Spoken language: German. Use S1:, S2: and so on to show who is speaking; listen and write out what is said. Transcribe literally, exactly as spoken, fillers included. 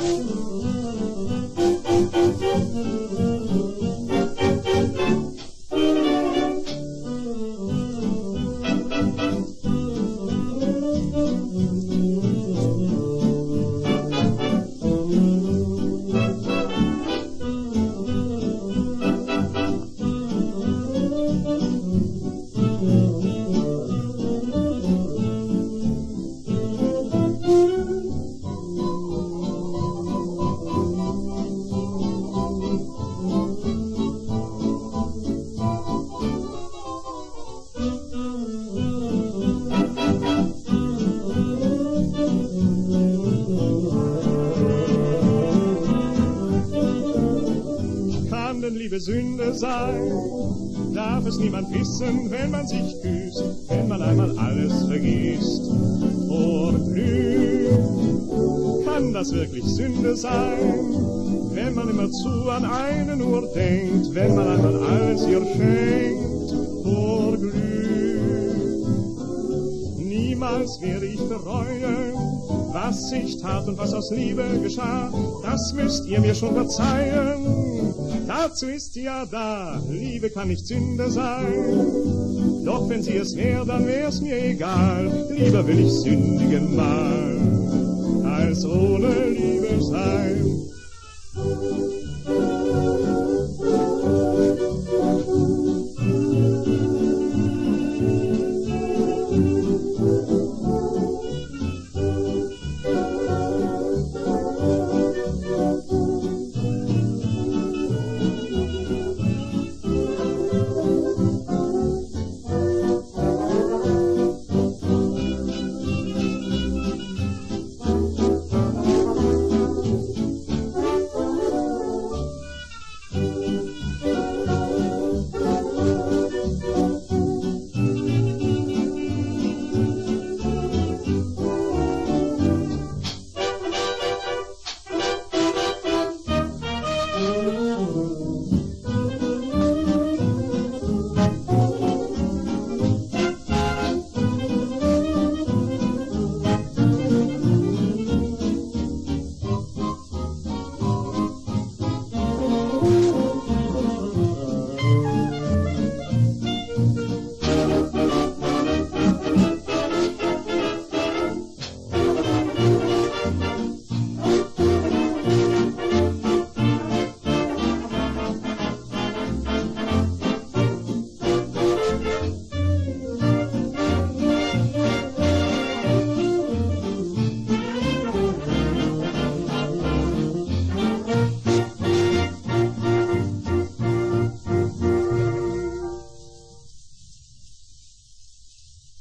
S1: Liebe Sünde sei, darf es niemand wissen, wenn man sich küsst, wenn man einmal alles vergisst. Vor Glück kann das wirklich Sünde sein, wenn man immerzu an eine nur denkt, wenn man einmal alles ihr schenkt. Vor Glück niemals werde ich bereuen, was ich tat und was aus Liebe geschah, das müsst ihr mir schon verzeihen. Dazu ist sie ja da, Liebe kann nicht Sünde sein. Doch wenn sie es wär, dann wär's mir egal, lieber will ich sündigen mal.